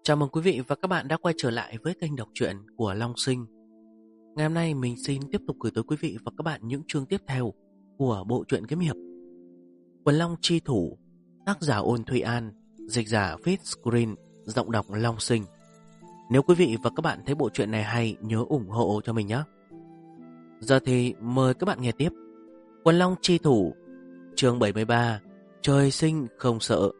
Chào mừng quý vị và các bạn đã quay trở lại với kênh đọc truyện của Long Sinh. Ngày hôm nay mình xin tiếp tục gửi tới quý vị và các bạn những chương tiếp theo của bộ truyện kiếm hiệp Quần Long Chi Thủ, tác giả Ôn Thụy An, dịch giả Fitscreen, giọng đọc Long Sinh. Nếu quý vị và các bạn thấy bộ truyện này hay, nhớ ủng hộ cho mình nhé. Giờ thì mời các bạn nghe tiếp Quần Long Chi Thủ, chương 73, Trời sinh không sợ.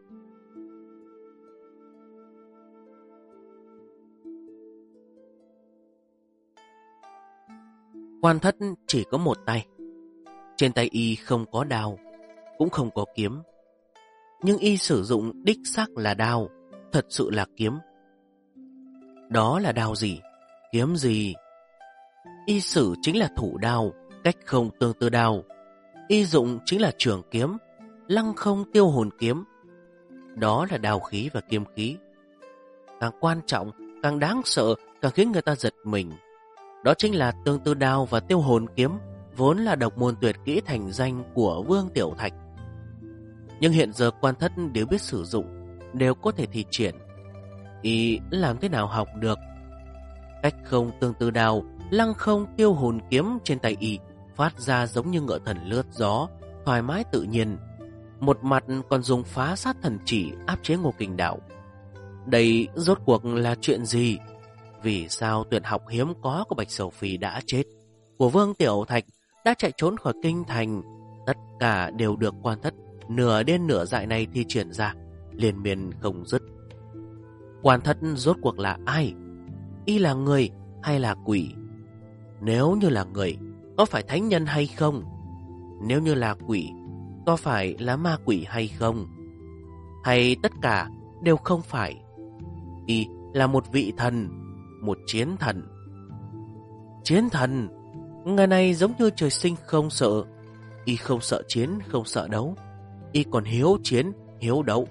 Quan Thất chỉ có một tay. Trên tay y không có đao, cũng không có kiếm. Nhưng y sử dụng đích xác là đao, thật sự là kiếm. Đó là đao gì? Kiếm gì? Y sử chính là thủ đao, cách không tương tự đao. Y dụng chính là trường kiếm, lăng không tiêu hồn kiếm. Đó là đao khí và kiếm khí. Càng quan trọng, càng đáng sợ, càng khiến người ta giật mình. Đó chính là tương tư đao và tiêu hồn kiếm, vốn là độc môn tuyệt kỹ thành danh của Vương Tiểu Thạch. Nhưng hiện giờ Quan Thất đều biết sử dụng, đều có thể thi triển. Y làm thế nào học được? Cách không tương tư đao, lăng không tiêu hồn kiếm trên tay y phát ra giống như ngựa thần lướt gió, thoải mái tự nhiên. Một mặt còn dùng phá sát thần chỉ áp chế Ngô Kình Đạo. Đây rốt cuộc là chuyện gì? Vì sao tuyệt học hiếm có của Bạch Sầu Phi đã chết, của Vương Tiểu Thạch đã chạy trốn khỏi kinh thành, tất cả đều được Quan Thất nửa đen nửa dại này thi triển ra, liên miên không dứt. Quan Thất rốt cuộc là ai? Y là người hay là quỷ? Nếu như là người, có phải thánh nhân hay không? Nếu như là quỷ, có phải là ma quỷ hay không? Hay tất cả đều không phải? Y là một vị thần, một chiến thần. Chiến thần, người này giống như trời sinh không sợ. Y không sợ chiến, không sợ đấu. Y còn hiếu chiến, hiếu đấu.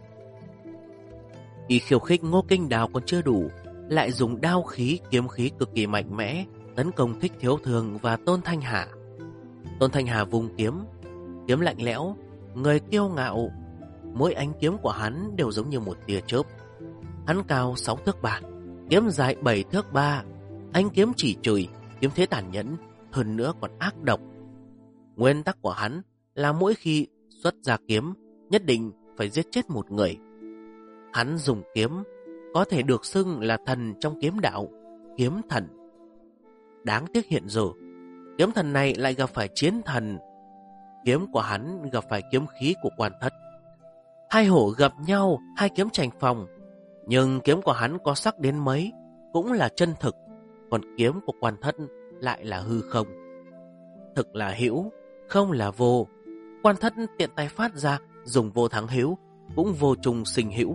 Y khiêu khích Ngô Kình Đào còn chưa đủ, lại dùng đao khí, kiếm khí cực kỳ mạnh mẽ tấn công Thích Thiếu Thường và Tôn Thanh Hà. Tôn Thanh Hà vung kiếm, kiếm lạnh lẽo, người kiêu ngạo. Mỗi ánh kiếm của hắn đều giống như một tia chớp. Hắn cao 6 thước 3, kiếm dài 7 thước 3. Anh kiếm chỉ chửi, kiếm thế tàn nhẫn, hơn nữa còn ác độc. Nguyên tắc của hắn là mỗi khi xuất ra kiếm, nhất định phải giết chết một người. Hắn dùng kiếm có thể được xưng là thần trong kiếm đạo, kiếm thần. Đáng tiếc hiện giờ, kiếm thần này lại gặp phải chiến thần. Kiếm của hắn gặp phải kiếm khí của Quan Thất. Hai hổ gặp nhau, hai kiếm tranh phòng. Nhưng kiếm của hắn có sắc đến mấy cũng là chân thực, còn kiếm của Quan Thất lại là hư không. Thực là hữu, không là vô. Quan Thất tiện tay phát ra, dùng vô thắng hữu, cũng vô trùng sinh hữu.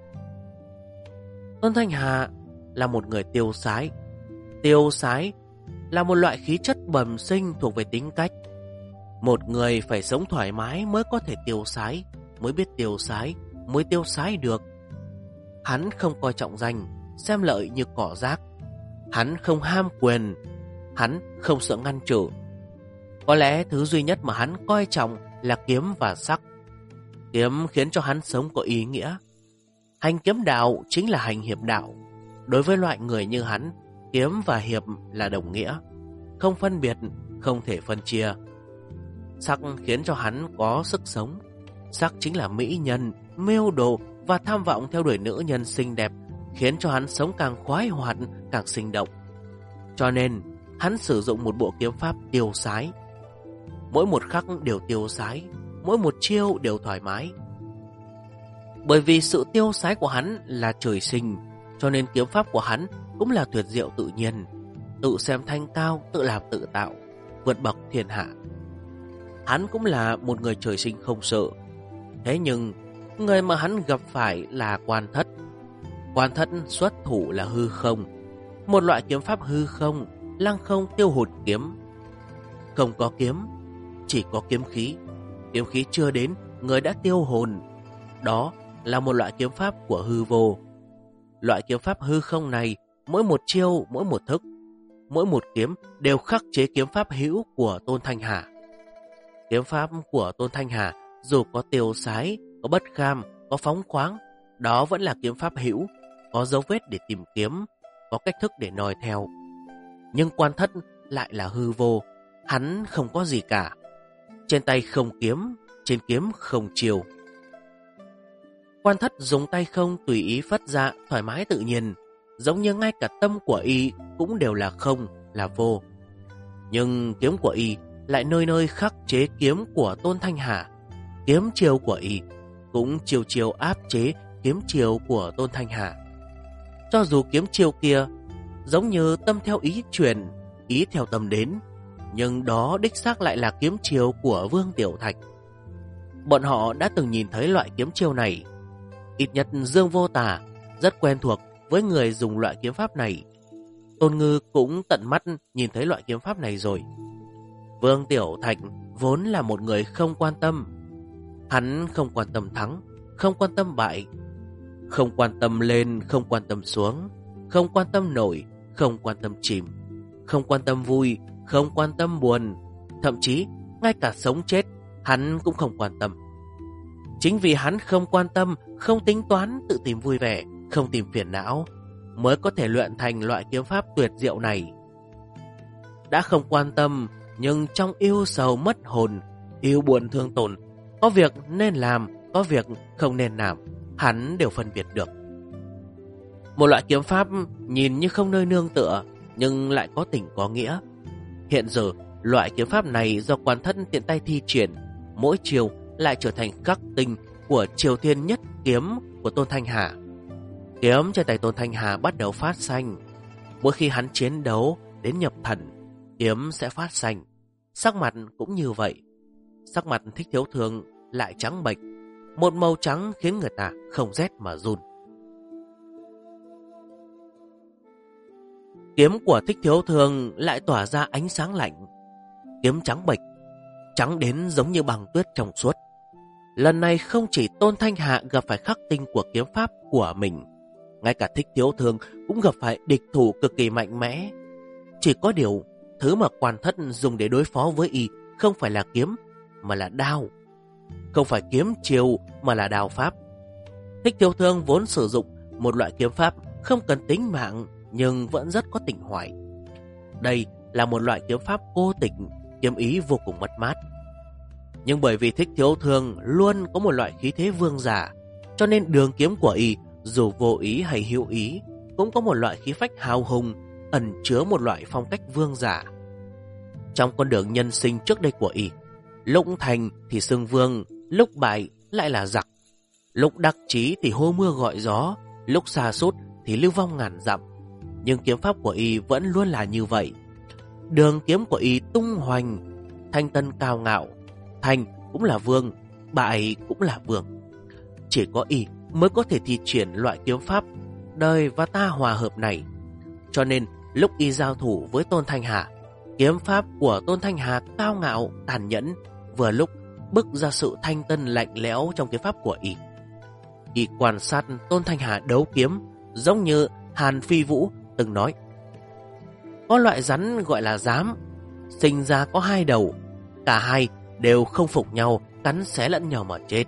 Tôn Thanh Hà là một người tiêu sái. Tiêu sái là một loại khí chất bẩm sinh thuộc về tính cách. Một người phải sống thoải mái mới có thể tiêu sái, mới biết tiêu sái, mới tiêu sái được. Hắn không coi trọng danh, xem lợi như cỏ rác. Hắn không ham quyền, hắn không sợ ngăn trở. Có lẽ thứ duy nhất mà hắn coi trọng là kiếm và sắc. Kiếm khiến cho hắn sống có ý nghĩa. Hành kiếm đạo chính là hành hiệp đạo. Đối với loại người như hắn, kiếm và hiệp là đồng nghĩa, không phân biệt, không thể phân chia. Sắc khiến cho hắn có sức sống. Sắc chính là mỹ nhân, mưu đồ và tham vọng theo đuổi nữ nhân xinh đẹp, khiến cho hắn sống càng khoái hoạt, càng sinh động. Cho nên, hắn sử dụng một bộ kiếm pháp tiêu sái. Mỗi một khắc đều tiêu sái, mỗi một chiêu đều thoải mái. Bởi vì sự tiêu sái của hắn là trời sinh, cho nên kiếm pháp của hắn cũng là tuyệt diệu tự nhiên, tự xem thanh cao, tự làm tự tạo, vượt bậc thiên hạ. Hắn cũng là một người trời sinh không sợ. Thế nhưng, người mà hắn gặp phải là Quan Thất. Quan Thất xuất thủ là hư không, một loại kiếm pháp hư không, lăng không tiêu hồn kiếm. Không có kiếm, chỉ có kiếm khí. Kiếm khí chưa đến, người đã tiêu hồn. Đó là một loại kiếm pháp của hư vô. Loại kiếm pháp hư không này, mỗi một chiêu, mỗi một thức, mỗi một kiếm đều khắc chế kiếm pháp hữu của Tôn Thanh Hà. Kiếm pháp của Tôn Thanh Hà dù có tiêu sái, có bất kham, có phóng khoáng, đó vẫn là kiếm pháp hữu, có dấu vết để tìm kiếm, có cách thức để noi theo. Nhưng Quan Thất lại là hư vô, hắn không có gì cả. Trên tay không kiếm, trên kiếm không chiêu. Quan Thất dùng tay không tùy ý phất ra, thoải mái tự nhiên, giống như ngay cả tâm của y cũng đều là không, là vô. Nhưng kiếm của y lại nơi nơi khắc chế kiếm của Tôn Thanh Hà. Kiếm chiêu của y cũng chiêu chiêu áp chế kiếm chiêu của Tôn Thanh Hà. Cho dù kiếm chiêu kia giống như tâm theo ý truyền, ý theo tâm đến, nhưng đó đích xác lại là kiếm chiêu của Vương Tiểu Thạch. Bọn họ đã từng nhìn thấy loại kiếm chiêu này. Ít nhất Dương Vô Tà rất quen thuộc với người dùng loại kiếm pháp này. Tôn Ngư cũng tận mắt nhìn thấy loại kiếm pháp này rồi. Vương Tiểu Thạch vốn là một người không quan tâm. Hắn không quan tâm thắng, không quan tâm bại, không quan tâm lên, không quan tâm xuống, không quan tâm nổi, không quan tâm chìm, không quan tâm vui, không quan tâm buồn. Thậm chí ngay cả sống chết hắn cũng không quan tâm. Chính vì hắn không quan tâm, không tính toán, tự tìm vui vẻ, không tìm phiền não, mới có thể luyện thành loại kiếm pháp tuyệt diệu này. Đã không quan tâm, nhưng trong yêu sầu mất hồn, yêu buồn thương tổn, có việc nên làm, có việc không nên làm, hắn đều phân biệt được. Một loại kiếm pháp nhìn như không nơi nương tựa, nhưng lại có tình có nghĩa. Hiện giờ, loại kiếm pháp này do Quan Thất tiện tay thi triển, mỗi chiều lại trở thành khắc tinh của Triều Thiên Nhất Kiếm của Tôn Thanh Hà. Kiếm trên tay Tôn Thanh Hà bắt đầu phát xanh. Mỗi khi hắn chiến đấu đến nhập thần, kiếm sẽ phát xanh. Sắc mặt cũng như vậy. Sắc mặt Thích Thiếu Thương lại trắng bệch, một màu trắng khiến người ta không rét mà run. Kiếm của Thích Thiếu Thương lại tỏa ra ánh sáng lạnh. Kiếm trắng bệch, trắng đến giống như băng tuyết trong suốt. Lần này không chỉ Tôn Thanh Hà gặp phải khắc tinh của kiếm pháp của mình, ngay cả Thích Thiếu Thương cũng gặp phải địch thủ cực kỳ mạnh mẽ. Chỉ có điều, thứ mà Quan Thất dùng để đối phó với y không phải là kiếm, mà là đao. Không phải kiếm chiêu, mà là đao pháp. Thích Thiếu Thương vốn sử dụng một loại kiếm pháp không cần tính mạng, nhưng vẫn rất có tình hoại. Đây là một loại kiếm pháp cô tịch, kiếm ý vô cùng mất mát. Nhưng bởi vì Thích Thiếu Thương luôn có một loại khí thế vương giả, cho nên đường kiếm của y dù vô ý hay hữu ý cũng có một loại khí phách hào hùng, ẩn chứa một loại phong cách vương giả. Trong con đường nhân sinh trước đây của y, lúc thành thì xưng vương, lúc bại lại là giặc, lúc đắc chí thì hô mưa gọi gió, lúc sa sút thì lưu vong ngàn dặm. Nhưng kiếm pháp của y vẫn luôn là như vậy. Đường kiếm của y tung hoành, thanh tân cao ngạo, thành cũng là vương, bại cũng là vương. Chỉ có y mới có thể thi triển loại kiếm pháp đời và ta hòa hợp này. Cho nên lúc y giao thủ với Tôn Thanh Hà, kiếm pháp của Tôn Thanh Hà cao ngạo, tàn nhẫn, vừa lúc bức ra sự thanh tân lạnh lẽo trong kiếm pháp của y. Y quan sát Tôn Thanh Hà đấu kiếm, giống như Hàn Phi Vũ từng nói: có loại rắn gọi là dám, sinh ra có hai đầu, cả hai đều không phục nhau, cắn xé lẫn nhau mà chết.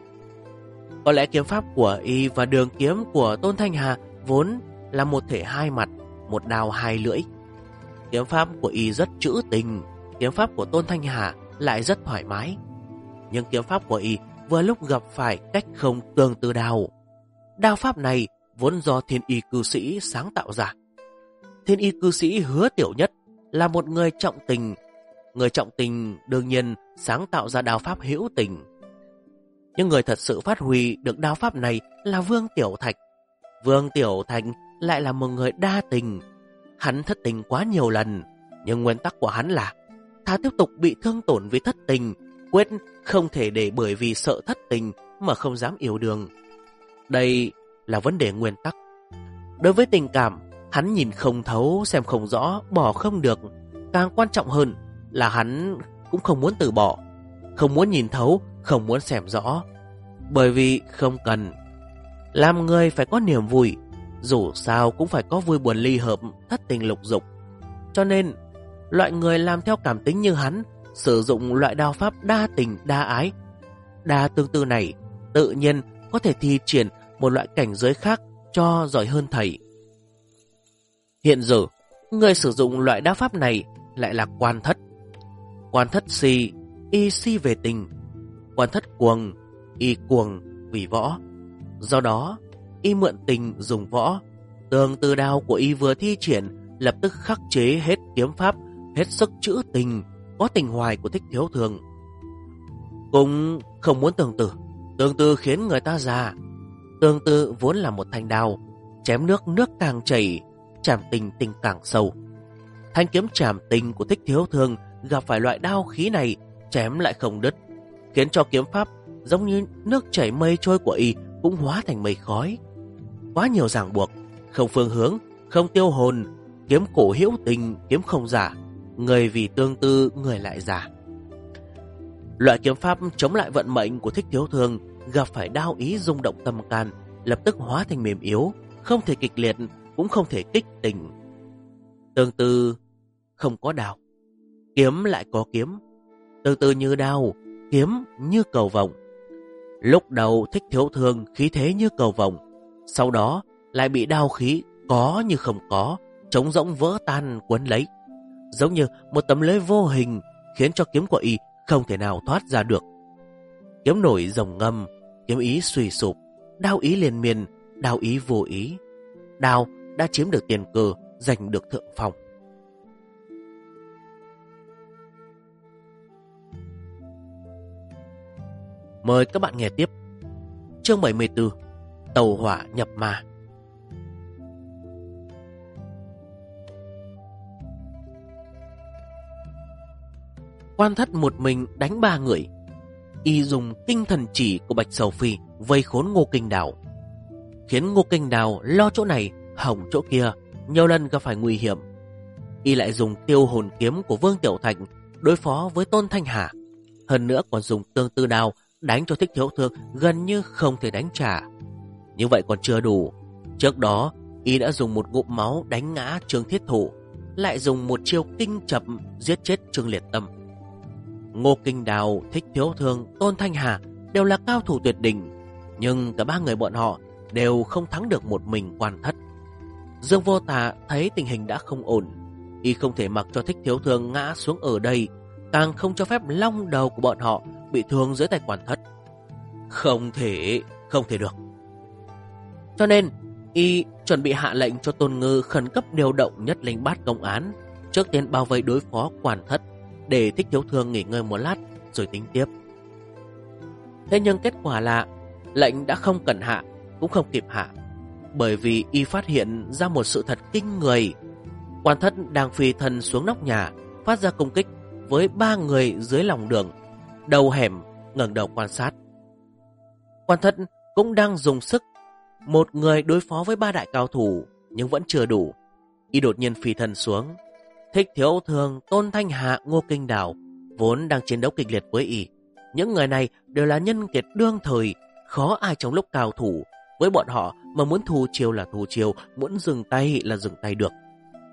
Có lẽ kiếm pháp của y và đường kiếm của Tôn Thanh Hà vốn là một thể hai mặt, một đao hai lưỡi. Kiếm pháp của y rất trữ tình, kiếm pháp của Tôn Thanh Hà lại rất thoải mái. Nhưng kiếm pháp của y vừa lúc gặp phải cách không tương tự đao. Đao pháp này vốn do Thiên Y cư sĩ sáng tạo ra. Thiên Y cư sĩ Hứa Tiểu Nhất là một người trọng tình. Người trọng tình đương nhiên sáng tạo ra đao pháp hữu tình. Nhưng người thật sự phát huy được đao pháp này là Vương Tiểu Thạch. Vương Tiểu Thạch lại là một người đa tình. Hắn thất tình quá nhiều lần, nhưng nguyên tắc của hắn là thà tiếp tục bị thương tổn vì thất tình, quyết không thể để bởi vì sợ thất tình mà không dám yêu đương. Đây là vấn đề nguyên tắc. Đối với tình cảm, hắn nhìn không thấu, xem không rõ, bỏ không được. Càng quan trọng hơn là hắn cũng không muốn từ bỏ, không muốn nhìn thấu, không muốn xem rõ. Bởi vì không cần. Làm người phải có niềm vui, dù sao cũng phải có vui buồn ly hợp, thất tình lục dục. Cho nên, loại người làm theo cảm tính như hắn, sử dụng loại đao pháp đa tình, đa ái, đa tương tư này, tự nhiên có thể thi triển một loại cảnh giới khác cho giỏi hơn thầy. Hiện giờ, người sử dụng loại đao pháp này lại là Quan Thất. Quan Thất si, y si về tình. Quan Thất cuồng, y cuồng vì võ. Do đó, y mượn tình dùng võ. Tường từ đao của y vừa thi triển, lập tức khắc chế hết kiếm pháp, hết sức trữ tình, có tình hoài của Thích Thiếu Thường. Cũng không muốn tương tư khiến người ta già. Tương tư vốn là một thanh đao, chém nước càng chảy, chảm tình càng sâu. Thanh kiếm chảm tình của Thích Thiếu Thường gặp phải loại đao khí này, chém lại không đứt, khiến cho kiếm pháp giống như nước chảy mây trôi của y cũng hóa thành mây khói. Quá nhiều ràng buộc, không phương hướng, không tiêu hồn, kiếm cổ hữu tình, kiếm không giả, người vì tương tư, người lại giả. Loại kiếm pháp chống lại vận mệnh của Thích Thiếu Thường gặp phải đao ý rung động tâm can, lập tức hóa thành mềm yếu, không thể kịch liệt, cũng không thể kích tình. Tương tư không có đao, kiếm lại có kiếm. Tương tư như đao, kiếm như cầu vồng. Lúc đầu Thích Thiếu Thường khí thế như cầu vồng, sau đó lại bị đao khí có như không có, trống rỗng vỡ tan cuốn lấy, giống như một tấm lưới vô hình, khiến cho kiếm của y không thể nào thoát ra được. Kiếm nổi rồng ngâm, kiếm ý suy sụp, đao ý liên miên, đao ý vô ý. Đao đã chiếm được tiền cơ, giành được thượng phong. Mời các bạn nghe tiếp. Chương 74: Tàu hỏa nhập ma. Quan Thất một mình đánh 3 người. Y dùng kinh thần chỉ của Bạch Sầu Phi vây khốn Ngô Kinh Đào, khiến Ngô Kinh Đào lo chỗ này hỏng chỗ kia, nhiều lần gặp phải nguy hiểm. Y lại dùng tiêu hồn kiếm của Vương Tiểu Thạch đối phó với Tôn Thanh Hà, hơn nữa còn dùng tương tư đao đánh cho Thích Thiếu Thường gần như không thể đánh trả. Như vậy còn chưa đủ, trước đó Y đã dùng một ngụm máu đánh ngã Trương Thiết Thủ, lại dùng một chiêu kinh chập giết chết Trương Liệt Tâm. Ngô Kinh Đào, Thích Thiếu Thường, Tôn Thanh Hà đều là cao thủ tuyệt đỉnh, nhưng cả 3 người bọn họ đều không thắng được một mình Quan Thất. Dương Vô Tà thấy tình hình đã không ổn, Y không thể mặc cho Thích Thiếu Thường ngã xuống ở đây, càng không cho phép long đầu của bọn họ bị thương dưới tay Quan Thất. Không thể được. Cho nên Y chuẩn bị hạ lệnh cho Tôn Ngư khẩn cấp điều động Nhất Linh Bát công án, trước tiên bao vây đối phó Quan Thất, để Thích Thiếu Thường nghỉ ngơi một lát rồi tính tiếp. Thế nhưng kết quả là lệnh đã không cần hạ, cũng không kịp hạ, bởi vì Y phát hiện ra một sự thật kinh người. Quan Thất đang phi thân xuống nóc nhà, phát ra công kích với 3 người dưới lòng đường, đầu hẻm ngẩng đầu quan sát. Quan Thất cũng đang dùng sức, một người đối phó với 3 đại cao thủ, nhưng vẫn chưa đủ. Y đột nhiên phi thân xuống. Thích Thiếu Thường, Tôn Thanh Hà, Ngô Kinh Đào vốn đang chiến đấu kịch liệt với Y. Những người này đều là nhân kiệt đương thời, khó ai trong lúc cao thủ. Với bọn họ mà muốn thu chiêu là thu chiêu, muốn dừng tay là dừng tay được.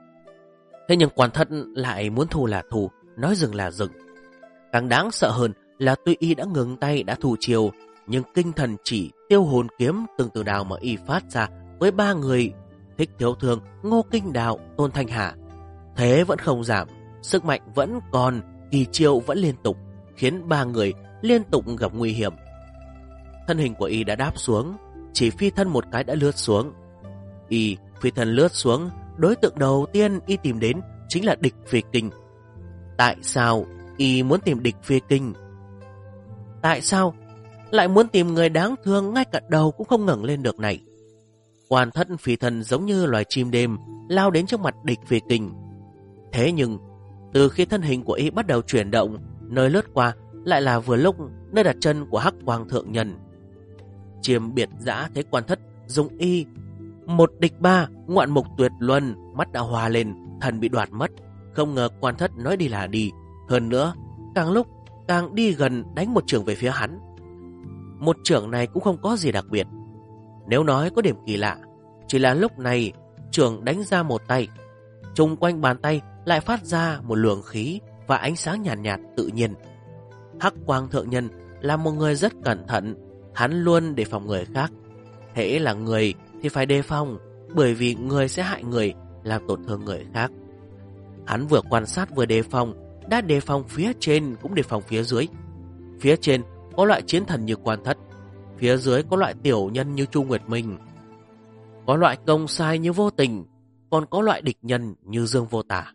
Thế nhưng Quan Thất lại muốn thu là thu, nói dừng là dừng. Càng đáng sợ hơn là tuy Y đã ngừng tay, đã thu chiêu, nhưng kinh thần chỉ, tiêu hồn kiếm từng từ đào mà Y phát ra với 3 người Thích Thiếu Thường, Ngô Kinh Đào, Tôn Thanh Hà, thế vẫn không giảm, sức mạnh vẫn còn, kỳ chiêu vẫn liên tục, khiến 3 người liên tục gặp nguy hiểm. Thân hình của Y đã đáp xuống, chỉ phi thân một cái đã lướt xuống. Y phi thân lướt xuống, đối tượng đầu tiên Y tìm đến chính là Địch Phi Kinh. Tại sao Y muốn tìm Địch Phi Kinh? Tại sao lại muốn tìm người đáng thương ngay cả đầu cũng không ngẩng lên được này? Quan Thất phi thân giống như loài chim đêm, lao đến trước mặt Địch Phi Kinh. Thế nhưng từ khi thân hình của Y bắt đầu chuyển động, nơi lướt qua lại là vừa lúc nơi đặt chân của Hắc Quang Thượng Nhân. Chiêm biệt dã thấy Quan Thất dùng Y một địch 3, ngoạn mục tuyệt luân, mắt đã hòa lên, thần bị đoạt mất. Không ngờ Quan Thất nói đi là đi, hơn nữa càng lúc càng đi gần, đánh một chưởng về phía hắn. Một chưởng này cũng không có gì đặc biệt, nếu nói có điểm kỳ lạ, chỉ là lúc này chưởng đánh ra một tay, chung quanh bàn tay lại phát ra một luồng khí và ánh sáng nhàn nhạt, tự nhiên. Hắc Quang Thượng Nhân là một người rất cẩn thận, hắn luôn đề phòng người khác. Hễ là người thì phải đề phòng, bởi vì người sẽ hại người, làm tổn thương người khác. Hắn vừa quan sát vừa đề phòng, đã đề phòng phía trên cũng đề phòng phía dưới. Phía trên có loại chiến thần như Quan Thất, phía dưới có loại tiểu nhân như Chu Nguyệt Minh, có loại công sai như Vô Tình, còn có loại địch nhân như Dương Vô Tả.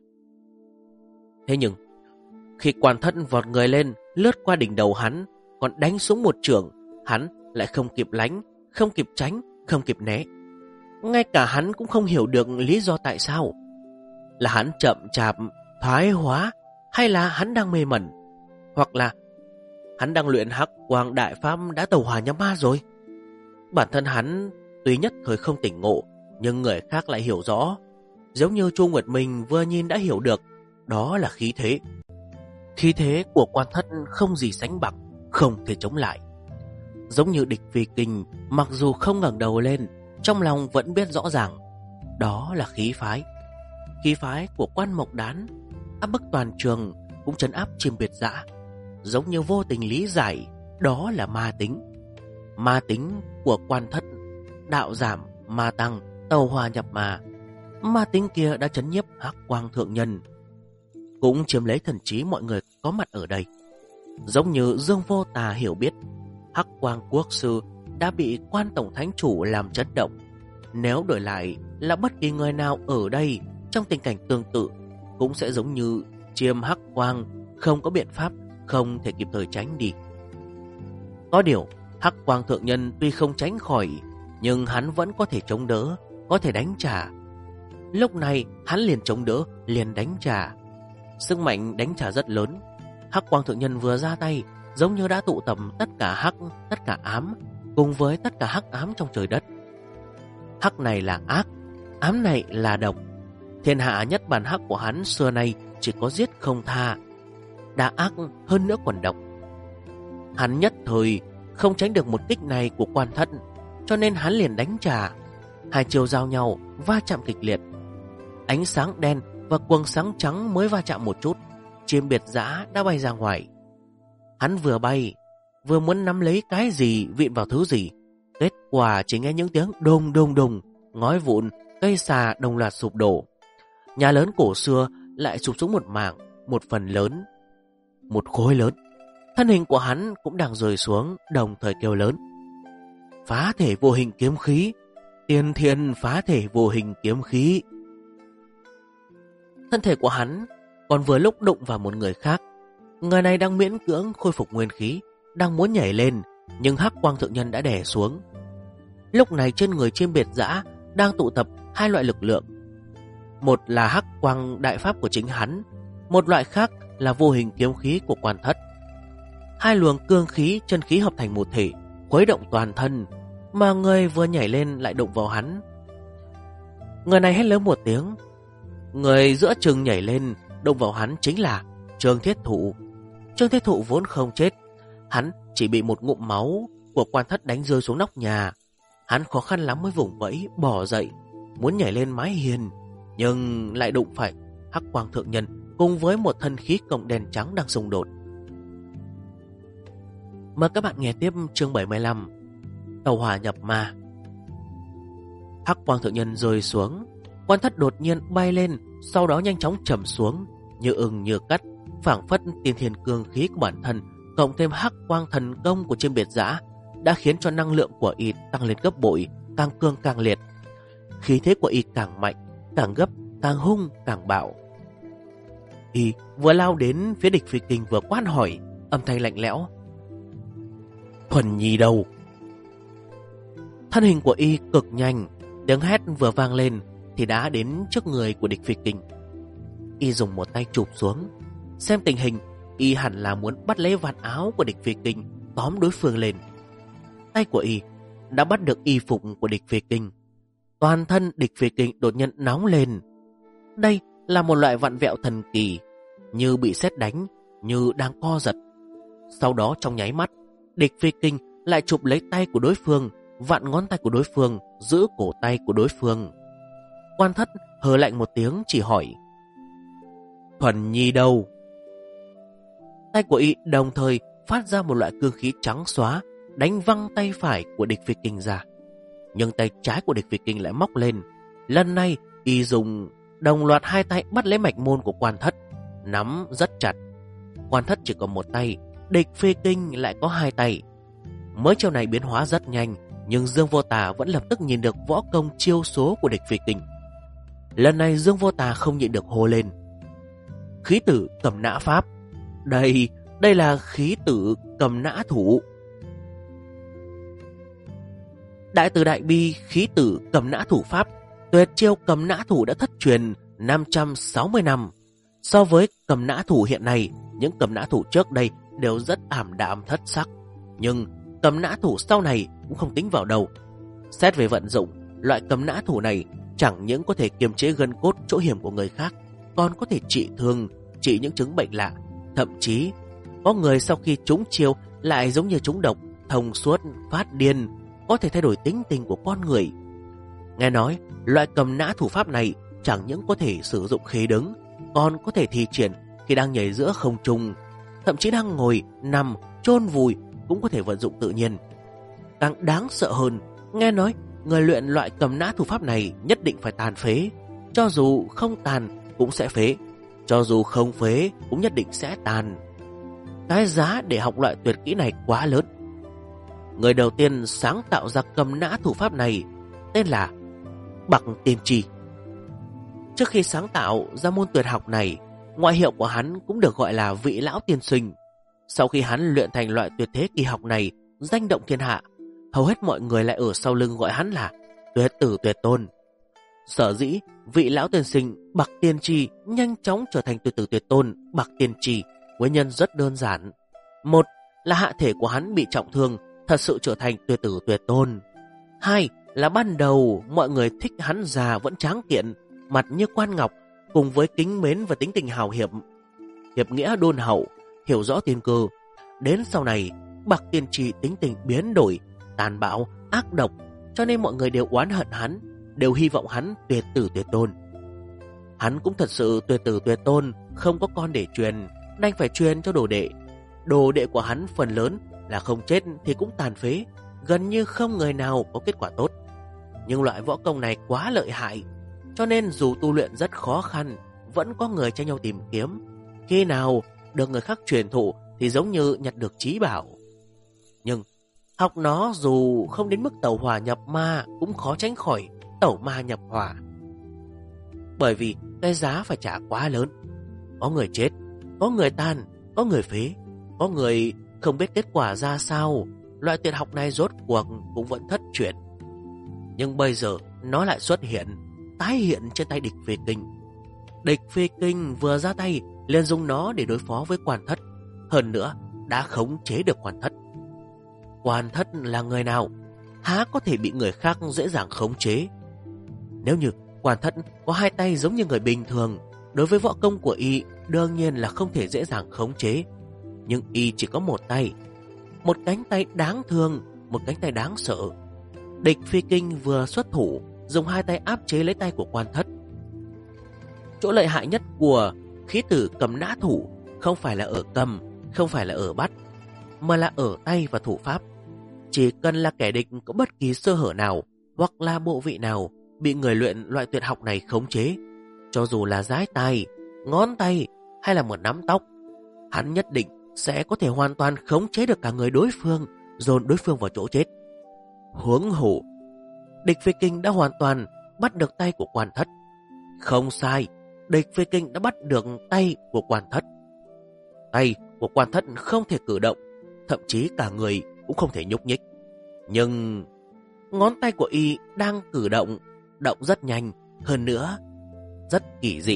Thế nhưng khi Quan Thất vọt người lên, lướt qua đỉnh đầu hắn, còn đánh xuống một chưởng, hắn lại không kịp lánh, không kịp tránh, không kịp né. Ngay cả hắn cũng không hiểu được lý do tại sao. Là hắn chậm chạp, thoái hóa, hay là hắn đang mê mẩn, hoặc là hắn đang luyện Hắc Quang Đại Pháp đã tẩu hỏa nhập ma rồi. Bản thân hắn tuy nhất thời không tỉnh ngộ, nhưng người khác lại hiểu rõ. Giống như Chu Nguyệt Minh vừa nhìn đã hiểu được, đó là khí thế. Khí thế của Quan Thất không gì sánh bằng, không thể chống lại. Giống như địch Phi Kinh, mặc dù không ngẩng đầu lên, trong lòng vẫn biết rõ ràng, đó là khí phái. Khí phái của Quan Mộc Đán áp bức toàn trường, cũng trấn áp Chiêm Biệt Dã. Giống như Vô Tình lý giải, đó là ma tính. Ma tính của Quan Thất, đạo giảm, ma tăng, tẩu hỏa nhập ma. Ma tính kia đã trấn nhiếp Hắc Quang Thượng Nhân, cũng chiếm lấy thần trí mọi người có mặt ở đây. Giống như Dương Vô Tà hiểu biết, Hắc Quang Quốc Sư đã bị Quan Tổng Thánh Chủ làm chấn động. Nếu đổi lại là bất kỳ người nào ở đây trong tình cảnh tương tự, cũng sẽ giống như Chiêm Hắc Quang, không có biện pháp, không thể kịp thời tránh đi. Có điều, Hắc Quang Thượng Nhân tuy không tránh khỏi, nhưng hắn vẫn có thể chống đỡ, có thể đánh trả. Lúc này hắn liền chống đỡ, liền đánh trả. Sức mạnh đánh trả rất lớn. Hắc Quang Thượng Nhân vừa ra tay, giống như đã tụ tập tất cả hắc, tất cả ám, cùng với tất cả hắc ám trong trời đất. Hắc này là ác, ám này là độc. Thiên hạ nhất bản hắc của hắn xưa nay chỉ có giết không tha, đã ác hơn nữa còn độc. Hắn nhất thời không tránh được một kích này của Quan Thất, cho nên hắn liền đánh trả. Hai chiều giao nhau, va chạm kịch liệt. Ánh sáng đen và quầng sáng trắng mới va chạm một chút, Chiêm Biệt Dã đã bay ra ngoài. Hắn vừa bay, vừa muốn nắm lấy cái gì vịn vào thứ gì, kết quả chỉ nghe những tiếng đùng đùng đùng, ngói vụn, cây xà đồng loạt sụp đổ. Nhà lớn cổ xưa lại sụp xuống một mảng, một phần lớn, một khối lớn. Thân hình của hắn cũng đang rơi xuống, đồng thời kêu lớn: phá thể vô hình kiếm khí, tiên thiên phá thể vô hình kiếm khí. Thân thể của hắn còn vừa lúc đụng vào một người khác. Người này đang miễn cưỡng khôi phục nguyên khí, đang muốn nhảy lên, nhưng Hắc Quang Thượng Nhân đã đè xuống. Lúc này trên người Chiêm Biệt Dã đang tụ tập hai loại lực lượng. Một là Hắc Quang Đại Pháp của chính hắn, một loại khác là vô hình kiếm khí của Quan Thất. Hai luồng cương khí, chân khí hợp thành một thể, khuấy động toàn thân, mà người vừa nhảy lên lại đụng vào hắn. Người này hét lớn một tiếng. Người giữa chừng nhảy lên đụng vào hắn chính là Trương Thiết Thụ. Trương Thiết Thụ vốn không chết, hắn chỉ bị một ngụm máu của Quan Thất đánh rơi xuống nóc nhà. Hắn khó khăn lắm mới vùng vẫy bỏ dậy, muốn nhảy lên mái hiên, nhưng lại đụng phải Hắc Quang Thượng Nhân cùng với một thân khí cộng đèn trắng đang xung đột. Mời các bạn nghe tiếp chương 75, Tẩu hỏa nhập ma. Hắc Quang Thượng Nhân rơi xuống, Quan Thất đột nhiên bay lên, sau đó nhanh chóng trầm xuống, như ưng như cắt, phảng phất tiên thiên cương khí của bản thân cộng thêm Hắc Quang thần công của Chiêm Biệt Dã đã khiến cho năng lượng của y tăng lên gấp bội, càng cương càng liệt. Khí thế của y càng mạnh, càng gấp, càng hung, càng bạo. Y vừa lao đến phía địch Phi Kinh vừa quát hỏi, âm thanh lạnh lẽo: Thuần Nhi đâu? Thân hình của y cực nhanh, tiếng hét vừa vang lên thì đã đến trước người của địch Phi Kinh. Y dùng một tay chụp xuống, xem tình hình y hẳn là muốn bắt lấy vạt áo của địch Phi Kinh, tóm đối phương lên. Tay của y đã bắt được y phục của địch Phi Kinh. Toàn thân địch Phi Kinh đột nhiên nóng lên. Đây là một loại vặn vẹo thần kỳ, như bị sét đánh, như đang co giật. Sau đó trong nháy mắt, địch Phi Kinh lại chụp lấy tay của đối phương, vặn ngón tay của đối phương, giữ cổ tay của đối phương. Quan Thất hừ lạnh một tiếng chỉ hỏi: Thuần Nhi đâu? Tay của y đồng thời phát ra một loại cương khí trắng xóa, đánh văng tay phải của địch Phi Kinh ra. Nhưng tay trái của địch Phi Kinh lại móc lên. Lần này y dùng đồng loạt hai tay bắt lấy mạch môn của Quan Thất, nắm rất chặt. Quan Thất chỉ có một tay, địch Phi Kinh lại có hai tay. Mới chiêu này biến hóa rất nhanh, nhưng Dương Vô Tà vẫn lập tức nhìn được võ công chiêu số của địch Phi Kinh. Lần này Dương Vô Tà không nhịn được hô lên: khí tử cầm nã pháp. Đây là khí tử cầm nã thủ. Đại từ đại bi khí tử cầm nã thủ pháp, tuyệt chiêu cầm nã thủ đã thất truyền 560 năm. So với cầm nã thủ hiện nay, những cầm nã thủ trước đây đều rất ảm đạm thất sắc, nhưng cầm nã thủ sau này cũng không tính vào đâu. Xét về vận dụng, loại cầm nã thủ này chẳng những có thể kiềm chế gân cốt chỗ hiểm của người khác, còn có thể trị thương, trị những chứng bệnh lạ. Thậm chí có người sau khi trúng chiêu lại giống như trúng độc, thông suốt, phát điên, có thể thay đổi tính tình của con người. Nghe nói loại cầm nã thủ pháp này chẳng những có thể sử dụng khi đứng, còn có thể thi triển khi đang nhảy giữa không trung, thậm chí đang ngồi, nằm, chôn vùi cũng có thể vận dụng tự nhiên. Càng đáng sợ hơn, nghe nói người luyện loại cầm nã thủ pháp này nhất định phải tàn phế, cho dù không tàn cũng sẽ phế, cho dù không phế cũng nhất định sẽ tàn. Cái giá để học loại tuyệt kỹ này quá lớn. Người đầu tiên sáng tạo ra cầm nã thủ pháp này tên là Bạc Tiên Tri. Trước khi sáng tạo ra môn tuyệt học này, ngoại hiệu của hắn cũng được gọi là Vị Lão Tiên Sinh. Sau khi hắn luyện thành loại tuyệt thế kỳ học này, danh động thiên hạ, hầu hết mọi người lại ở sau lưng gọi hắn là Tuyệt Tử Tuyệt Tôn. Sở dĩ Vị Lão Tiên Sinh Bạc Tiên Tri nhanh chóng trở thành Tuyệt Tử Tuyệt Tôn Bạc Tiên Tri, nguyên nhân rất đơn giản. Một là hạ thể của hắn bị trọng thương, thật sự trở thành Tuyệt Tử Tuyệt Tôn. Hai là ban đầu mọi người thích hắn già vẫn tráng kiện, mặt như quan ngọc, cùng với kính mến và tính tình hào hiệp, hiệp nghĩa đôn hậu, hiểu rõ tiên cơ. Đến sau này, Bạc Tiên Tri tính tình biến đổi, tàn bạo, ác độc, cho nên mọi người đều oán hận hắn, đều hy vọng hắn Tuyệt Tử Tuyệt Tôn. Hắn cũng thật sự Tuyệt Tử Tuyệt Tôn, không có con để truyền, đành phải truyền cho đồ đệ. Đồ đệ của hắn phần lớn là không chết thì cũng tàn phế, gần như không người nào có kết quả tốt. Nhưng loại võ công này quá lợi hại, cho nên dù tu luyện rất khó khăn, vẫn có người tranh nhau tìm kiếm. Khi nào được người khác truyền thụ thì giống như nhặt được trí bảo. Nhưng học nó dù không đến mức tẩu hỏa nhập ma, cũng khó tránh khỏi tẩu ma nhập hỏa. Bởi vì cái giá phải trả quá lớn. Có người chết, có người tan, có người phế, có người không biết kết quả ra sao. Loại tuyệt học này rốt cuộc cũng vẫn thất truyền. Nhưng bây giờ nó lại xuất hiện, tái hiện trên tay địch Phi Kinh. Địch Phi Kinh vừa ra tay liền dùng nó để đối phó với Quan Thất. Hơn nữa đã khống chế được Quan Thất. Quan Thất là người nào, há có thể bị người khác dễ dàng khống chế. Nếu như Quan Thất có hai tay giống như người bình thường, đối với võ công của y đương nhiên là không thể dễ dàng khống chế. Nhưng y chỉ có một tay, một cánh tay đáng thương, một cánh tay đáng sợ. Địch Phi Kinh vừa xuất thủ, dùng hai tay áp chế lấy tay của Quan Thất. Chỗ lợi hại nhất của khí tử cầm nã thủ không phải là ở cầm, không phải là ở bắt, mà là ở tay và thủ pháp. Chỉ cần là kẻ địch có bất kỳ sơ hở nào hoặc là bộ vị nào bị người luyện loại tuyệt học này khống chế, cho dù là dái tay, ngón tay hay là một nắm tóc, hắn nhất định sẽ có thể hoàn toàn khống chế được cả người đối phương, dồn đối phương vào chỗ chết. Huống hồ, địch Phi Kinh đã hoàn toàn bắt được tay của Quan Thất. Không sai, địch Phi Kinh đã bắt được tay của Quan Thất. Tay của Quan Thất không thể cử động, thậm chí cả người cũng không thể nhúc nhích. Nhưng ngón tay của y đang cử động, động rất nhanh, hơn nữa rất kỳ dị.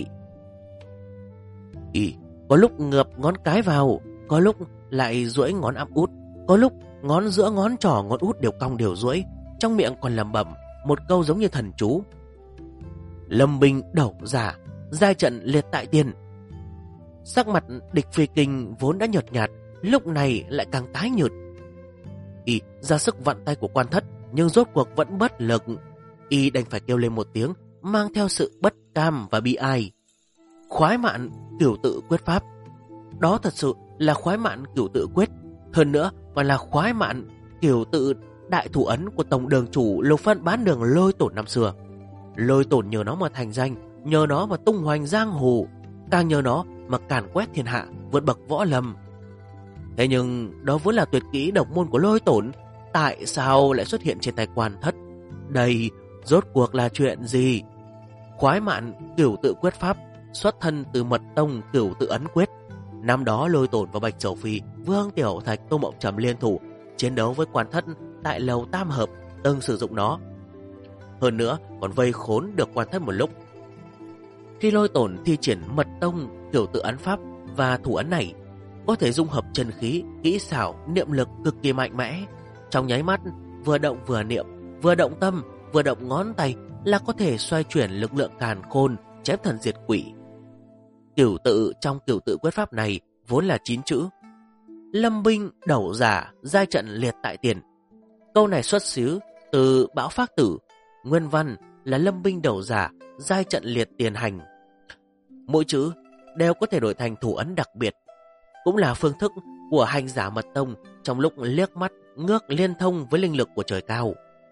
Y có lúc ngợp ngón cái vào, có lúc lại duỗi ngón áp út, có lúc ngón giữa ngón trỏ ngón út đều cong đều duỗi, trong miệng còn lẩm bẩm một câu giống như thần chú: Lâm binh đẩu giả, giai trận liệt tại tiền. Sắc mặt địch Phi Kinh vốn đã nhợt nhạt, lúc này lại càng tái nhợt. Y ra sức vặn tay của Quan Thất, nhưng rốt cuộc vẫn bất lực. Y đành phải kêu lên một tiếng, mang theo sự bất cam và bi ai: Khoái mạn cửu tự quyết pháp. Đó thật sự là khoái mạn cửu tự quyết, hơn nữa còn là khoái mạn cửu tự đại thủ ấn của tổng đường chủ Lục Phân Bán Đường Lôi Tổn năm xưa. Lôi Tổn nhờ nó mà thành danh, nhờ nó mà tung hoành giang hồ, càng nhờ nó mà càn quét thiên hạ, vượt bậc võ lâm. Thế nhưng đó vốn là tuyệt kỹ độc môn của Lôi Tổn, tại sao lại xuất hiện trên tay Quan Thất? Đây rốt cuộc là chuyện gì? Khoái Mạn Cửu Tự Quyết Pháp xuất thân từ mật tông Cửu Tự Ấn Quyết. Năm đó Lôi Tổn và Bạch Sầu Phi, Vương Tiểu Thạch, Tô Mộng Trầm liên thủ chiến đấu với Quan Thất tại lầu Tam Hợp, từng sử dụng nó. Hơn nữa còn vây khốn được Quan Thất một lúc. Khi Lôi Tổn thi triển mật tông Cửu Tự Ấn Pháp và thủ ấn này, có thể dung hợp chân khí, kỹ xảo, niệm lực cực kỳ mạnh mẽ. Trong nháy mắt, vừa động vừa niệm, vừa động tâm, vừa động ngón tay là có thể xoay chuyển lực lượng càn khôn, chém thần diệt quỷ. Cửu tự trong Cửu Tự Quyết Pháp này vốn là 9 chữ: lâm binh đầu giả, giai trận liệt tại tiền. Câu này xuất xứ từ Bão Phác Tử, nguyên văn là lâm binh đầu giả, giai trận liệt tiền hành. Mỗi chữ đều có thể đổi thành thủ ấn đặc biệt, cũng là phương thức của hành giả mật tông trong lúc liếc mắt ngước liên thông với linh lực của trời cao.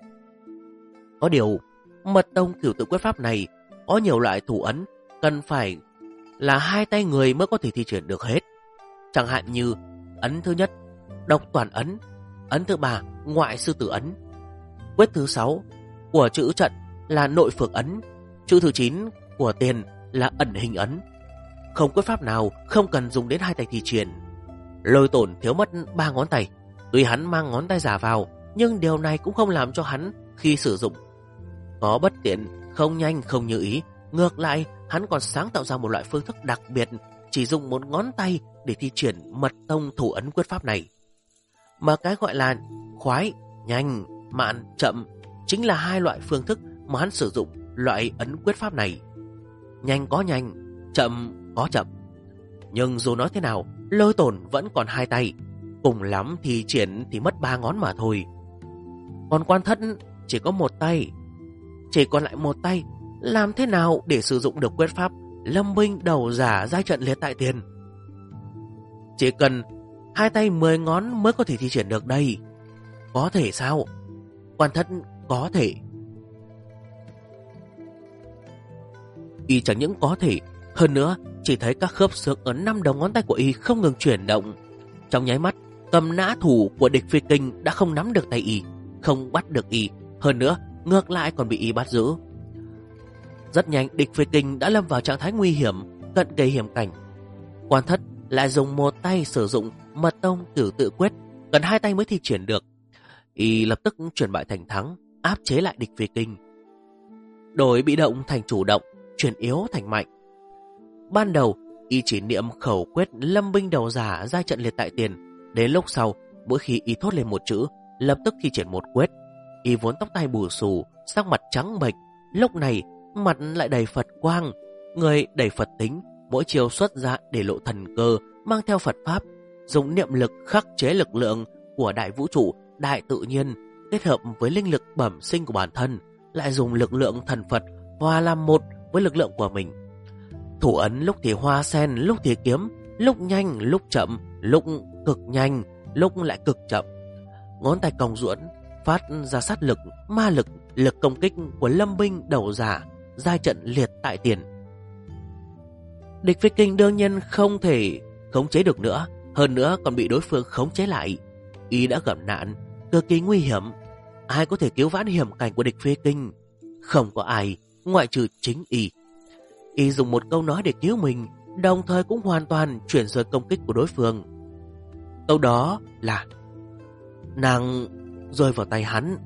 Có điều, mật tông Cửu Tự Quyết Pháp này có nhiều loại thủ ấn cần phải là hai tay người mới có thể thi triển được hết. Chẳng hạn như ấn thứ nhất, độc toàn ấn; ấn thứ ba, ngoại sư tử ấn; quyết thứ 6 của chữ trận là nội phược ấn; chữ thứ 9 của tiền là ẩn hình ấn. Không quyết pháp nào không cần dùng đến hai tay thi triển. Lôi Tổn thiếu mất 3 ngón tay. Tuy hắn mang ngón tay giả vào, nhưng điều này cũng không làm cho hắn khi sử dụng có bất tiện, không nhanh không như ý. Ngược lại, hắn còn sáng tạo ra một loại phương thức đặc biệt, chỉ dùng một ngón tay để thi triển mật tông thủ ấn quyết pháp này. Mà cái gọi là khoái, nhanh, mạn, chậm chính là hai loại phương thức mà hắn sử dụng loại ấn quyết pháp này. Nhanh có nhanh, chậm có chậm. Nhưng dù nói thế nào, Lôi Tổn vẫn còn hai tay, cùng lắm thì triển thì mất 3 ngón mà thôi. Còn Quan Thất chỉ có một tay, chỉ còn lại một tay, làm thế nào để sử dụng được quyết pháp lâm binh đầu giả, giai trận liệt tại tiền? Chỉ cần hai tay 10 ngón mới có thể thi triển được đây. Có thể sao? Quan Thất có thể. Y chẳng những có thể, hơn nữa chỉ thấy các khớp xương ở 5 đầu ngón tay của Y không ngừng chuyển động. Trong nháy mắt, cầm nã thủ của địch phi kinh đã không nắm được tay Y, không bắt được Y. Hơn nữa, ngược lại còn bị Y bắt giữ. Rất nhanh, địch phi kinh đã lâm vào trạng thái nguy hiểm, cận kề hiểm cảnh. Quan Thất lại dùng một tay sử dụng mật tông Cửu Tự Quyết, cần hai tay mới thi triển được. Y lập tức chuyển bại thành thắng, áp chế lại địch phi kinh, đổi bị động thành chủ động, chuyển yếu thành mạnh. Ban đầu, Y chỉ niệm khẩu quyết lâm binh đầu giả, giai trận liệt tại tiền. Đến lúc sau, mỗi khi Y thốt lên một chữ, lập tức thi triển một quyết. Y vốn tóc tai bù xù, sắc mặt trắng bệch, lúc này mặt lại đầy Phật quang, người đầy Phật tính, mỗi chiều xuất ra để lộ thần cơ, mang theo Phật pháp, dùng niệm lực khắc chế lực lượng của đại vũ trụ, đại tự nhiên, kết hợp với linh lực bẩm sinh của bản thân, lại dùng lực lượng thần Phật hòa làm một với lực lượng của mình. Thủ ấn lúc thì hoa sen, lúc thì kiếm, lúc nhanh, lúc chậm, lúc cực nhanh, lúc lại cực chậm. Ngón tay cong duỗi phát ra sát lực, ma lực, lực công kích của lâm binh đầu giả, giai trận liệt tại tiền. Địch phi kinh đương nhiên không thể khống chế được nữa, hơn nữa còn bị đối phương khống chế lại. Y đã gặp nạn cực kỳ nguy hiểm. Ai có thể cứu vãn hiểm cảnh của địch phi kinh? Không có ai, ngoại trừ chính Y. Y dùng một câu nói để cứu mình, đồng thời cũng hoàn toàn chuyển rời công kích của đối phương. Câu đó là nàng rơi vào tay hắn.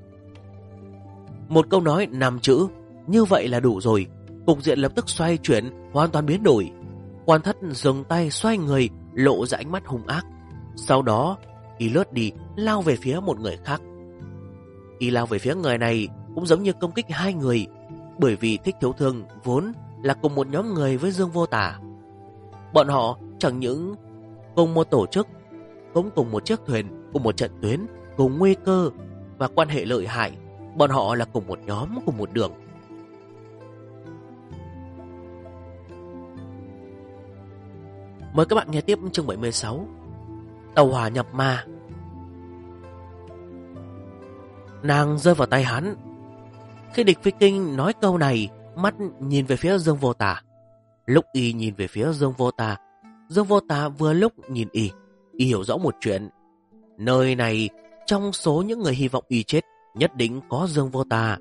Một câu nói 5 chữ, như vậy là đủ rồi. Cục diện lập tức xoay chuyển, hoàn toàn biến đổi. Quan Thất dừng tay xoay người, lộ ra ánh mắt hung ác. Sau đó, Y lướt đi, lao về phía một người khác. Y lao về phía người này cũng giống như công kích hai người, bởi vì Thích Thiếu Thương vốn là cùng một nhóm người với Dương Vô Tả. Bọn họ chẳng những cùng một tổ chức, cũng cùng một chiếc thuyền, cùng một trận tuyến, cùng nguy cơ và quan hệ lợi hại. Bọn họ là cùng một nhóm, cùng một đường. Mời các bạn nghe tiếp chương 76, Tàu hỏa nhập ma. nàng rơi vào tay hắn. Khi địch phi kinh nói câu này, mắt nhìn về phía Dương Vô Tà. Lúc y nhìn về phía Dương Vô Tà vừa lúc nhìn y hiểu rõ một chuyện. Nơi này, trong số những người hy vọng y chết, nhất định có Dương Vô Tà.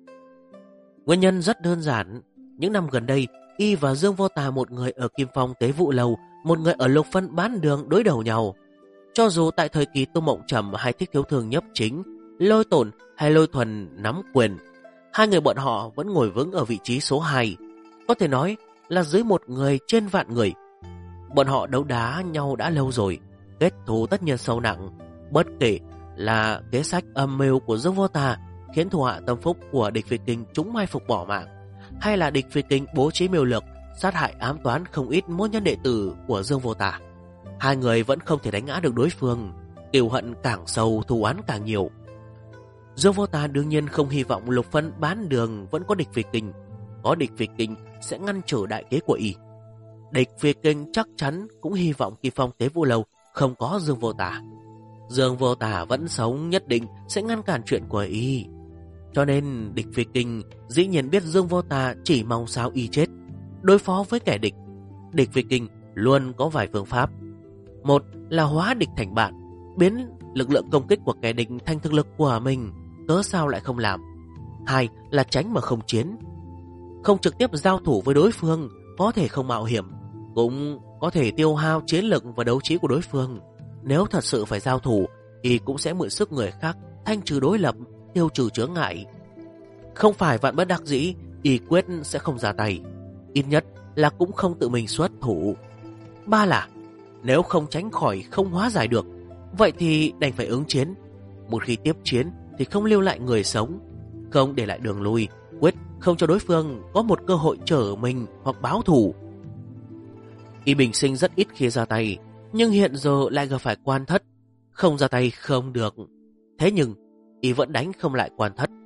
Nguyên nhân rất đơn giản. Những năm gần đây, y và Dương Vô Tà, một người ở Kim Phong Tế Vụ Lầu, một người ở Lục Phân Bán Đường, đối đầu nhau. Cho dù tại thời kỳ Tô Mộng Trầm hay Thích Thiếu Thường nhấp chính, Lôi Tổn hay Lôi Thuần nắm quyền, hai người bọn họ vẫn ngồi vững ở vị trí số 2. Có thể nói là dưới một người trên vạn người. Bọn họ đấu đá nhau đã lâu rồi, kết thù tất nhiên sâu nặng. Bất kể là kế sách âm mưu của Dương Vô Tà khiến thủ hạ tâm phúc của địch Phi Kinh chúng mai phục bỏ mạng, hay là địch Phi Kinh bố trí mưu lược sát hại ám toán không ít môn nhân đệ tử của Dương Vô Tà, hai người vẫn không thể đánh ngã được đối phương. Cừu hận càng sâu, thù oán càng nhiều. Dương Vô Tà đương nhiên không hy vọng Lục Phân Bán Đường vẫn có địch Phi Kinh. Có địch Phi Kinh sẽ ngăn trở đại kế của y. Địch Phi Kinh chắc chắn cũng hy vọng Kim Phong Tế Vụ Lầu không có Dương Vô Tà. Dương Vô Tà vẫn sống nhất định sẽ ngăn cản chuyện của y. Cho nên địch Phi Kinh dĩ nhiên biết Dương Vô Tà chỉ mong sao y chết. Đối phó với kẻ địch, địch Phi Kinh luôn có vài phương pháp. Một là hóa địch thành bạn, biến lực lượng công kích của kẻ địch thành thực lực của mình, cớ sao lại không làm. Hai là tránh mà không chiến, không trực tiếp giao thủ với đối phương, có thể không mạo hiểm, cũng có thể tiêu hao chiến lực và đấu trí của đối phương. Nếu thật sự phải giao thủ thì cũng sẽ mượn sức người khác, thanh trừ đối lập, tiêu trừ chướng ngại. Không phải vạn bất đắc dĩ, y quyết sẽ không ra tay, ít nhất là cũng không tự mình xuất thủ. Ba là nếu không tránh khỏi, không hóa giải được, vậy thì đành phải ứng chiến. Một khi tiếp chiến thì không lưu lại người sống, không để lại đường lui, quyết không cho đối phương có một cơ hội trở mình hoặc báo thù. Y bình sinh rất ít khi ra tay, nhưng hiện giờ lại gặp phải Quan Thất, không ra tay không được. Thế nhưng y vẫn đánh không lại Quan Thất.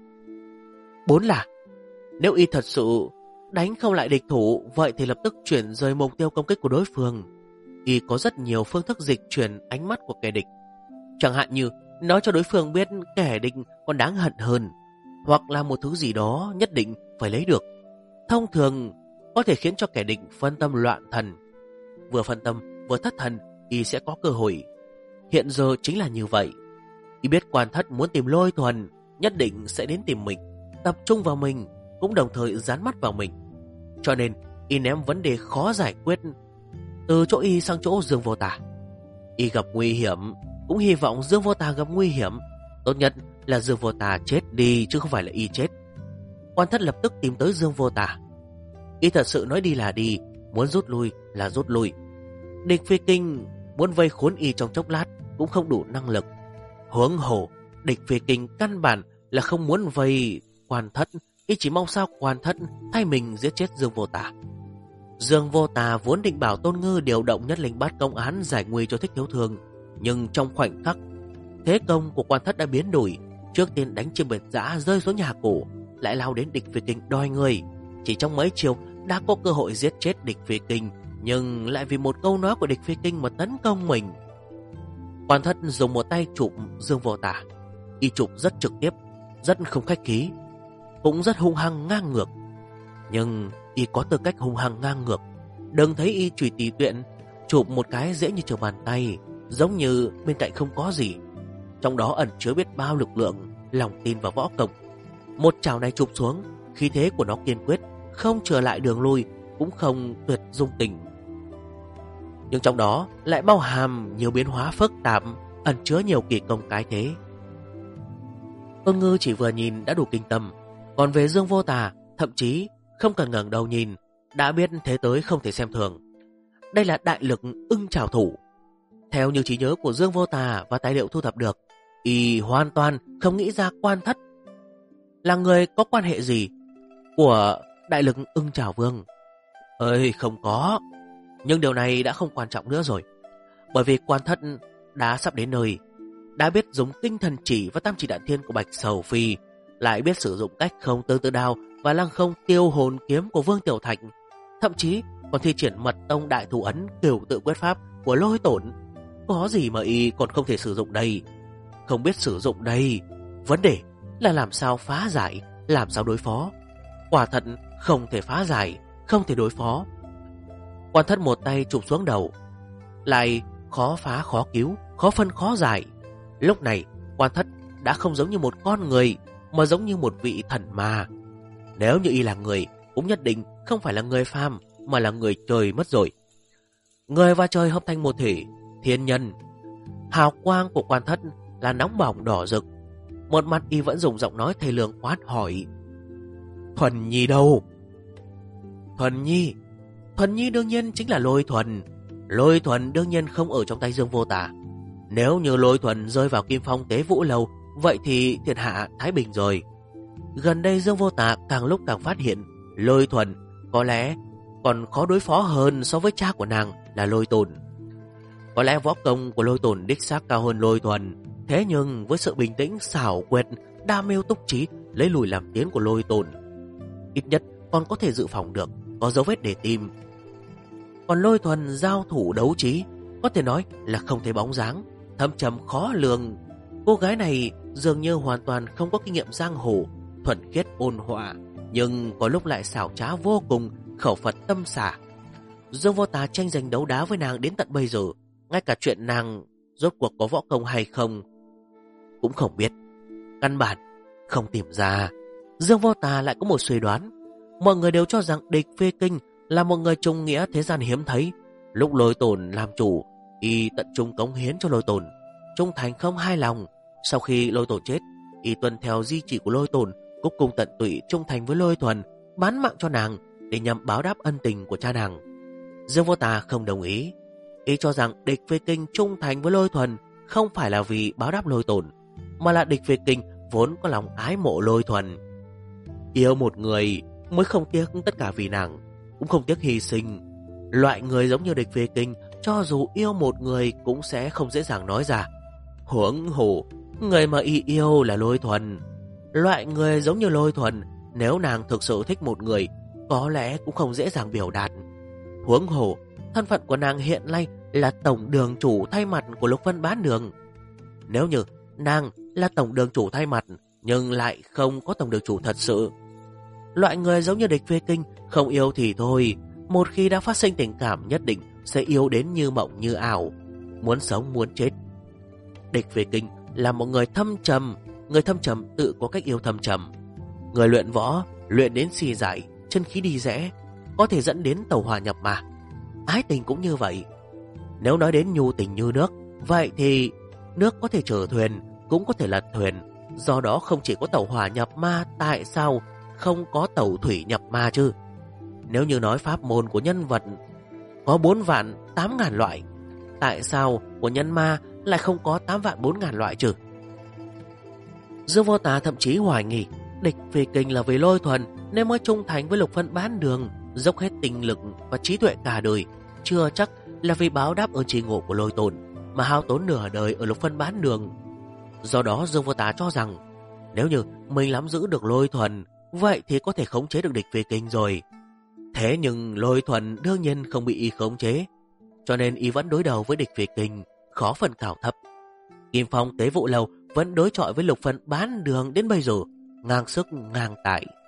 Bốn là nếu y thật sự đánh không lại địch thủ, vậy thì lập tức chuyển rời mục tiêu công kích của đối phương. Y có rất nhiều phương thức dịch chuyển ánh mắt của kẻ địch, chẳng hạn như nói cho đối phương biết kẻ địch còn đáng hận hơn, hoặc là một thứ gì đó nhất định phải lấy được. Thông thường có thể khiến cho kẻ địch phân tâm loạn thần. Vừa phân tâm vừa thất thần, y sẽ có cơ hội. Hiện giờ chính là như vậy. Y biết Quan Thất muốn tìm Lôi Thuần, nhất định sẽ đến tìm mình, tập trung vào mình, cũng đồng thời dán mắt vào mình. Cho nên y ném vấn đề khó giải quyết từ chỗ y sang chỗ Dương Vô Tà. Y gặp nguy hiểm, cũng hy vọng Dương Vô Tà gặp nguy hiểm. Tốt nhất là Dương Vô Tà chết đi, chứ không phải là y chết. Quan Thất lập tức tìm tới Dương Vô Tà. Y thật sự nói đi là đi, muốn rút lui là rút lui. Địch Phi Kinh muốn vây khốn y trong chốc lát cũng không đủ năng lực. Huống hồ địch Phi Kinh căn bản là không muốn vây Quan Thất, y chỉ mong sao Quan Thất thay mình giết chết Dương Vô Tà. Dương Vô Tà vốn định bảo Tôn Ngư điều động Nhất Linh Bát công án giải nguy cho Thích Thiếu Thường, nhưng trong khoảnh khắc thế công của Quan Thất đã biến đổi. Trước tiên đánh chim bệt dã rơi xuống nhà cổ, lại lao đến địch Phi Kinh đòi người. Chỉ trong mấy chiều đã có cơ hội giết chết địch Phi Kinh, nhưng lại vì một câu nói của địch Phi Kinh mà tấn công mình. Quan Thất dùng một tay chụp Dương Vô Tà. Y chụp rất trực tiếp, rất không khách khí, cũng rất hung hăng ngang ngược. Nhưng y có tư cách hung hăng ngang ngược. Đừng thấy y chùy tùy tiện, chụp một cái dễ như trở bàn tay, giống như bên cạnh không có gì. Trong đó ẩn chứa biết bao lực lượng, lòng tin và võ công. Một chảo này chụp xuống, khí thế của nó kiên quyết, không trở lại đường lui, cũng không tuyệt dung tình. Nhưng trong đó lại bao hàm nhiều biến hóa phức tạp, ẩn chứa nhiều kỳ công cái thế. Tôn Ngư chỉ vừa nhìn đã đủ kinh tâm. Còn về Dương Vô Tà, thậm chí không cần ngẩng đầu nhìn đã biết thế tới không thể xem thường. Đây là đại lực ưng trảo thủ. Theo như trí nhớ của Dương Vô Tà và tài liệu thu thập được, y hoàn toàn không nghĩ ra Quan Thất là người có quan hệ gì của đại lực ưng trảo vương. Không có. Nhưng điều này đã không quan trọng nữa rồi, bởi vì Quan Thất đã sắp đến nơi, đã biết dùng tinh thần chỉ và tam chỉ đạn thiên của Bạch Sầu Phi, lại biết sử dụng cách không tương tự đao và lăng không tiêu hồn kiếm của Vương Tiểu Thạch, thậm chí còn thi triển mật tông đại thủ ấn cửu tự quyết pháp của Lôi Tổn. Có gì mà y còn không thể sử dụng đây? Không biết sử dụng đây, vấn đề là làm sao phá giải, làm sao đối phó. Quả thật không thể phá giải, không thể đối phó. Quan Thất một tay chụp xuống đầu, lại khó phá khó cứu, khó phân khó giải. Lúc này Quan Thất đã không giống như một con người, mà giống như một vị thần ma. Nếu như y là người, cũng nhất định không phải là người phàm, mà là người trời mất rồi. Người và trời hợp thành một thể, thiên nhân. Hào quang của Quan Thất là nóng bỏng đỏ rực. Một mặt y vẫn dùng giọng nói thê lương quát hỏi: Thuần Nhi đâu? Thuần Nhi? Thuần Nhi đương nhiên chính là Lôi Thuần. Lôi Thuần đương nhiên không ở trong tay Dương Vô Tà. Nếu như Lôi Thuần rơi vào Kim Phong Tế Vũ Lâu, vậy thì thiên hạ thái bình rồi. Gần đây Dương Vô Tà càng lúc càng phát hiện Lôi Thuần có lẽ còn khó đối phó hơn so với cha của nàng là Lôi Tồn. Có lẽ võ công của Lôi Tồn đích xác cao hơn Lôi Thuần, thế nhưng với sự bình tĩnh xảo quyệt, đa mưu túc trí lấy lùi làm tiến của Lôi Tồn, ít nhất còn có thể dự phòng được, có dấu vết để tìm. Còn Lôi Thuần giao thủ đấu trí, có thể nói là không thấy bóng dáng, thâm trầm khó lường. Cô gái này dường như hoàn toàn không có kinh nghiệm giang hồ, thuần khiết ôn hòa, nhưng có lúc lại xảo trá vô cùng, khẩu Phật tâm xả. Dương Vô Tà tranh giành đấu đá với nàng đến tận bây giờ, ngay cả chuyện nàng rốt cuộc có võ công hay không cũng không biết, căn bản không tìm ra. Dương Vô Tà lại có một suy đoán. Mọi người đều cho rằng Địch Phê Kinh là một người trung nghĩa thế gian hiếm thấy. Lúc Lôi Tồn làm chủ, y tận trung cống hiến cho Lôi Tồn, trung thành không hai lòng. Sau khi Lôi Tồn chết, y tuân theo di chỉ của Lôi Tồn, cuối cùng tận tụy trung thành với Lôi Thuần, bán mạng cho nàng để nhằm báo đáp ân tình của cha nàng. Dương Vô Tà không đồng ý. Y cho rằng Địch Phê Kinh trung thành với Lôi Thuần không phải là vì báo đáp Lôi Tồn, mà là Địch Phê Kinh vốn có lòng ái mộ Lôi Thuần. Yêu một người mới không tiếc tất cả vì nàng, cũng không tiếc hy sinh. Loại người giống như Địch Phê Kinh, cho dù yêu một người cũng sẽ không dễ dàng nói ra. Huống hồ, người mà y yêu là Lôi Thuần. Loại người giống như Lôi Thuần, nếu nàng thực sự thích một người, có lẽ cũng không dễ dàng biểu đạt. Huống hồ, thân phận của nàng hiện nay là tổng đường chủ thay mặt của Lục Vân Bán Đường. Nếu như nàng là tổng đường chủ thay mặt, nhưng lại không có tổng đường chủ thật sự. Loại người giống như Địch Phê Kinh, không yêu thì thôi, một khi đã phát sinh tình cảm nhất định sẽ yêu đến như mộng như ảo, muốn sống muốn chết. Địch Phê Kinh là một người thâm trầm, người thâm trầm tự có cách yêu thâm trầm. Người luyện võ, luyện đến suy giải, chân khí đi rẽ, có thể dẫn đến tẩu hỏa nhập ma. Ái tình cũng như vậy. Nếu nói đến nhu tình như nước, vậy thì nước có thể chở thuyền, cũng có thể lật thuyền. Do đó không chỉ có tẩu hỏa nhập ma, tại sao không có tẩu thủy nhập ma chứ? Nếu như nói pháp môn của nhân vật có 4.800.000 loại, tại sao của nhân ma lại không có 8.400.000 loại chứ? Dương Vô Tà thậm chí hoài nghi Địch Phê Kinh là vì Lôi Thuần nên mới trung thành với Lục Vân Bán Đường, dốc hết tình lực và trí tuệ cả đời, chưa chắc là vì báo đáp ơn tri ngộ của Lôi Tồn mà hao tốn nửa đời ở Lục Vân Bán Đường. Do đó Dương Vô Tà cho rằng nếu như mình nắm giữ được Lôi Thuần, vậy thì có thể khống chế được Địch Phê Kinh rồi. Thế nhưng Lôi Thuần đương nhiên không bị y khống chế, cho nên y vẫn đối đầu với Địch Phê Kinh, khó phần cao thấp. Kim Phong Tế Vũ Lâu vẫn đối chọi với Lục Vân Bán Đường đến bây giờ, ngang sức ngang tài.